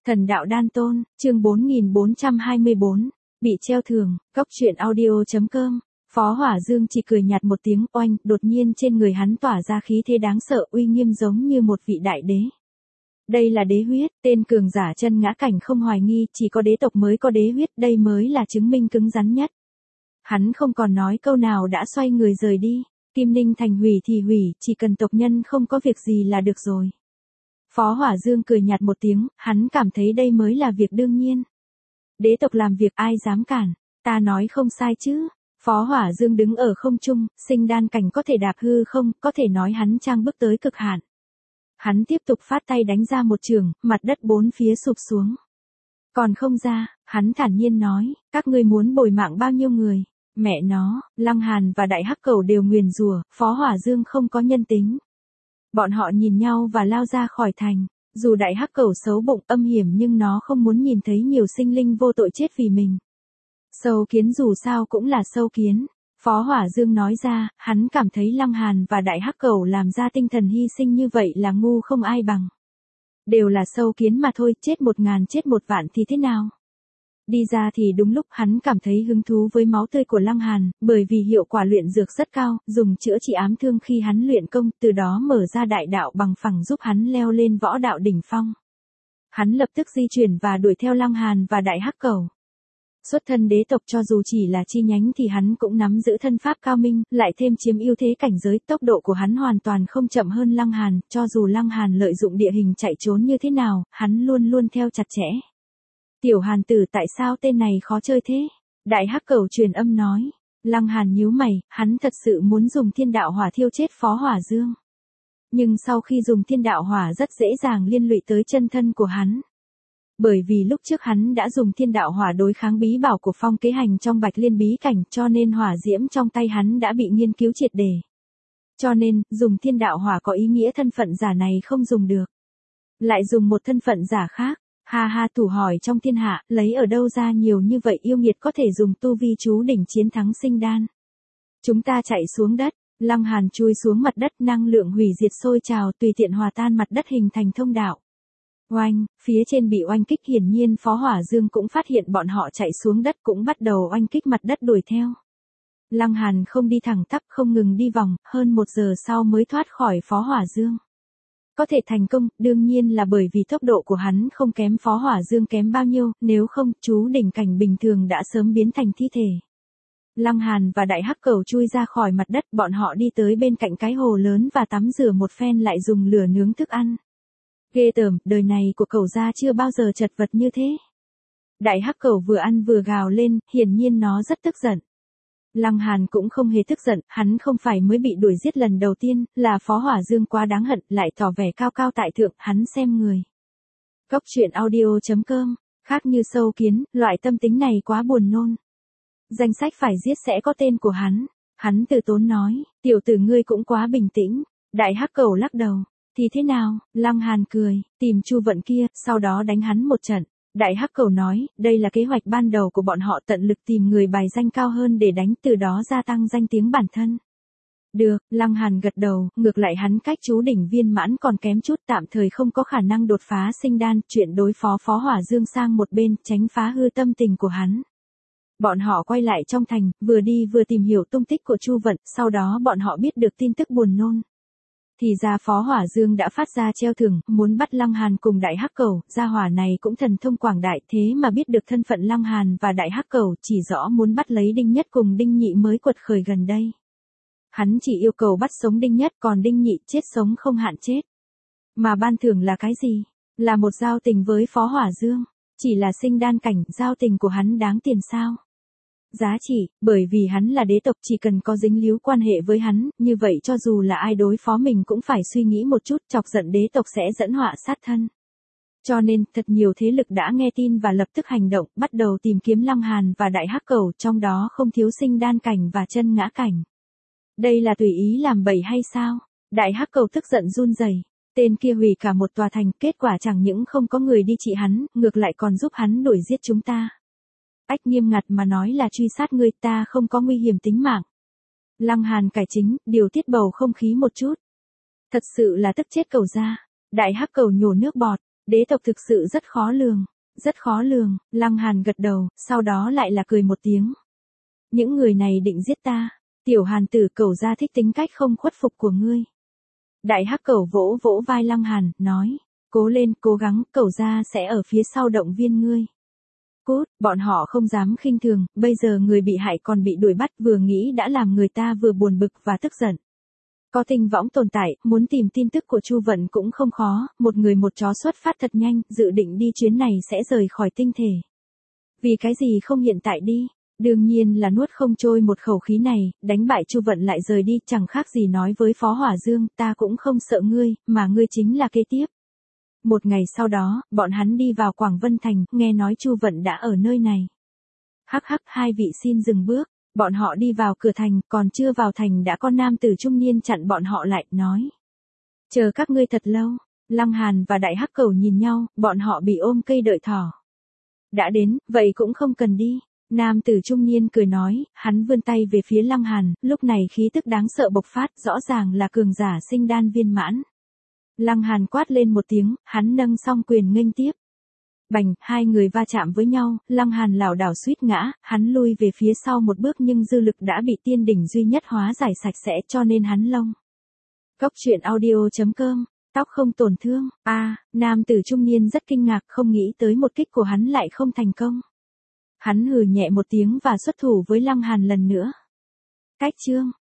Thần đạo đan tôn, chương 4424, bị treo thưởng, góc truyện audio.com. Phó Hỏa Dương chỉ cười nhạt một tiếng oanh, đột nhiên trên người hắn tỏa ra khí thế đáng sợ uy nghiêm giống như một vị đại đế. Đây là đế huyết, tên cường giả chân ngã cảnh không hoài nghi, chỉ có đế tộc mới có đế huyết, đây mới là chứng minh cứng rắn nhất. Hắn không còn nói câu nào đã xoay người rời đi, Kim Ninh thành hủy thì hủy, chỉ cần tộc nhân không có việc gì là được rồi. Phó Hỏa Dương cười nhạt một tiếng, hắn cảm thấy đây mới là việc đương nhiên. Đế tộc làm việc ai dám cản, ta nói không sai chứ. Phó Hỏa Dương đứng ở không trung, sinh đan cảnh có thể đạp hư không, có thể nói hắn trang bước tới cực hạn. Hắn tiếp tục phát tay đánh ra một trường, mặt đất bốn phía sụp xuống. Còn không ra, hắn thản nhiên nói, các ngươi muốn bồi mạng bao nhiêu người, mẹ nó, Lăng Hàn và Đại Hắc Cẩu đều nguyền rủa, Phó Hỏa Dương không có nhân tính. Bọn họ nhìn nhau và lao ra khỏi thành, dù Đại Hắc Cẩu xấu bụng âm hiểm nhưng nó không muốn nhìn thấy nhiều sinh linh vô tội chết vì mình. Sâu kiến dù sao cũng là sâu kiến, Phó Hỏa Dương nói ra, hắn cảm thấy Lăng Hàn và Đại Hắc Cẩu làm ra tinh thần hy sinh như vậy là ngu không ai bằng. Đều là sâu kiến mà thôi, chết 1000 chết 1 vạn thì thế nào? Đi ra thì đúng lúc hắn cảm thấy hứng thú với máu tươi của Lăng Hàn, bởi vì hiệu quả luyện dược rất cao, dùng chữa trị ám thương khi hắn luyện công, từ đó mở ra đại đạo bằng phẳng giúp hắn leo lên võ đạo đỉnh phong. Hắn lập tức di chuyển và đuổi theo Lăng Hàn và Đại Hắc Cẩu. Xuất thân đế tộc cho dù chỉ là chi nhánh thì hắn cũng nắm giữ thân pháp cao minh, lại thêm chiếm ưu thế cảnh giới, tốc độ của hắn hoàn toàn không chậm hơn Lăng Hàn, cho dù Lăng Hàn lợi dụng địa hình chạy trốn như thế nào, hắn luôn luôn theo chặt chẽ. Tiểu Hàn tử tại sao tên này khó chơi thế? Đại Hắc Cẩu truyền âm nói. Lăng Hàn nhíu mày, hắn thật sự muốn dùng thiên đạo hỏa thiêu chết Phó Hỏa Dương. Nhưng sau khi dùng thiên đạo hỏa rất dễ dàng liên lụy tới chân thân của hắn. Bởi vì lúc trước hắn đã dùng thiên đạo hỏa đối kháng bí bảo của Phong Kế Hành trong Bạch Liên bí cảnh, cho nên hỏa diễm trong tay hắn đã bị nghiên cứu triệt để. Cho nên, dùng thiên đạo hỏa có ý nghĩa thân phận giả này không dùng được. Lại dùng một thân phận giả khác. Ha ha, thủ hỏi trong thiên hạ, lấy ở đâu ra nhiều như vậy yêu nghiệt có thể dùng tu vi chú đỉnh chiến thắng sinh đan. Chúng ta chạy xuống đất, Lăng Hàn chui xuống mặt đất, năng lượng hủy diệt sôi trào tùy tiện hòa tan mặt đất hình thành thông đạo. Oanh, phía trên bị oanh kích, hiển nhiên Phó Hỏa Dương cũng phát hiện bọn họ chạy xuống đất cũng bắt đầu oanh kích mặt đất đuổi theo. Lăng Hàn không đi thẳng tắp không ngừng đi vòng, hơn 1 giờ sau mới thoát khỏi Phó Hỏa Dương. Có thể thành công, đương nhiên là bởi vì tốc độ của hắn không kém Phó Hỏa Dương kém bao nhiêu, nếu không, chú đỉnh cảnh bình thường đã sớm biến thành thi thể. Lăng Hàn và Đại Hắc Cẩu chui ra khỏi mặt đất, bọn họ đi tới bên cạnh cái hồ lớn và tắm rửa một phen lại dùng lửa nướng thức ăn. Ghê tởm, đời này của cẩu gia chưa bao giờ chật vật như thế. Đại Hắc Cẩu vừa ăn vừa gào lên, hiển nhiên nó rất tức giận. Lăng Hàn cũng không hề tức giận, hắn không phải mới bị đuổi giết lần đầu tiên, là Phó Hỏa Dương quá đáng hận, lại tỏ vẻ cao cao tại thượng, hắn xem người. Góc truyện audio.com, khác như sâu kiến, loại tâm tính này quá buồn nôn. Danh sách phải giết sẽ có tên của hắn. Hắn từ tốn nói, tiểu tử ngươi cũng quá bình tĩnh. Đại Hắc Cẩu lắc đầu, thì thế nào? Lăng Hàn cười, tìm Chu Vận kia, sau đó đánh hắn một trận. Đại Hắc Cẩu nói, đây là kế hoạch ban đầu của bọn họ, tận lực tìm người bài danh cao hơn để đánh, từ đó gia tăng danh tiếng bản thân. Được, Lăng Hàn gật đầu, ngược lại hắn cách chú đỉnh viên mãn còn kém chút, tạm thời không có khả năng đột phá sinh đan, chuyện đối phó Phó Hỏa Dương sang một bên, tránh phá hư tâm tình của hắn. Bọn họ quay lại trong thành, vừa đi vừa tìm hiểu tung tích của Chu Vận, sau đó bọn họ biết được tin tức buồn nôn. Thì ra Phó Hỏa Dương đã phát ra treo thưởng, muốn bắt Lăng Hàn cùng Đại Hắc Cẩu, gia hỏa này cũng thần thông quảng đại, thế mà biết được thân phận Lăng Hàn và Đại Hắc Cẩu, chỉ rõ muốn bắt lấy Đinh Nhất cùng Đinh Nhị mới quật khởi gần đây. Hắn chỉ yêu cầu bắt sống Đinh Nhất, còn Đinh Nhị chết sống không hạn chết. Mà ban thưởng là cái gì? Là một giao tình với Phó Hỏa Dương. Chỉ là sinh đan cảnh, giao tình của hắn đáng tiền sao? Giá trị, bởi vì hắn là đế tộc, chỉ cần có dính líu quan hệ với hắn, như vậy cho dù là ai đối phó mình cũng phải suy nghĩ một chút, chọc giận đế tộc sẽ dẫn họa sát thân. Cho nên, thật nhiều thế lực đã nghe tin và lập tức hành động, bắt đầu tìm kiếm Lăng Hàn và Đại Hắc Cẩu, trong đó không thiếu sinh đan cảnh và chân ngã cảnh. Đây là tùy ý làm bậy hay sao? Đại Hắc Cẩu tức giận run rẩy. Tên kia hủy cả một tòa thành, kết quả chẳng những không có người đi trị hắn, ngược lại còn giúp hắn đuổi giết chúng ta. Ách, nghiêm ngặt mà nói là truy sát ngươi, ta không có nguy hiểm tính mạng. Lăng Hàn cải chính, điều tiết bầu không khí một chút. Thật sự là tức chết cẩu gia. Đại Hắc Cẩu nhổ nước bọt, Đế tộc thực sự rất khó lường. Rất khó lường, Lăng Hàn gật đầu, sau đó lại là cười một tiếng. Những người này định giết ta. Tiểu Hàn tử, Cẩu gia thích tính cách không khuất phục của ngươi. Đại hắc cẩu vỗ vỗ vai Lăng Hàn, nói. Cố lên, cố gắng, Cẩu gia sẽ ở phía sau động viên ngươi. Cút, bọn họ không dám khinh thường, bây giờ người bị hại còn bị đuổi bắt, vừa nghĩ đã làm người ta vừa buồn bực và tức giận. Có tinh võng tồn tại, muốn tìm tin tức của Chu Vận cũng không khó, một người một chó xuất phát thật nhanh, dự định đi chuyến này sẽ rời khỏi tinh thể. Vì cái gì không hiện tại đi? Đương nhiên là nuốt không trôi một khẩu khí này, đánh bại Chu Vận lại rời đi, chẳng khác gì nói với Phó Hỏa Dương, ta cũng không sợ ngươi, mà ngươi chính là kế tiếp. Một ngày sau đó, bọn hắn đi vào Quảng Vân Thành, nghe nói Chu Vận đã ở nơi này. Hắc hắc, hai vị xin dừng bước. Bọn họ đi vào cửa thành, còn chưa vào thành đã có nam tử trung niên chặn bọn họ lại, nói. Chờ các ngươi thật lâu. Lăng Hàn và Đại Hắc Cẩu nhìn nhau, bọn họ bị ôm cây đợi thỏ. Đã đến, vậy cũng không cần đi. Nam tử trung niên cười nói, hắn vươn tay về phía Lăng Hàn, lúc này khí tức đáng sợ bộc phát, rõ ràng là cường giả sinh đan viên mãn. Lăng Hàn quát lên một tiếng, hắn nâng song quyền nghênh tiếp. Bành, hai người va chạm với nhau, Lăng Hàn lảo đảo suýt ngã, hắn lui về phía sau một bước nhưng dư lực đã bị tiên đỉnh duy nhất hóa giải sạch sẽ cho nên hắn lông. Cốc truyện audio.com, tóc không tổn thương, nam tử trung niên rất kinh ngạc không nghĩ tới một kích của hắn lại không thành công. Hắn hừ nhẹ một tiếng và xuất thủ với Lăng Hàn lần nữa. Cách chương.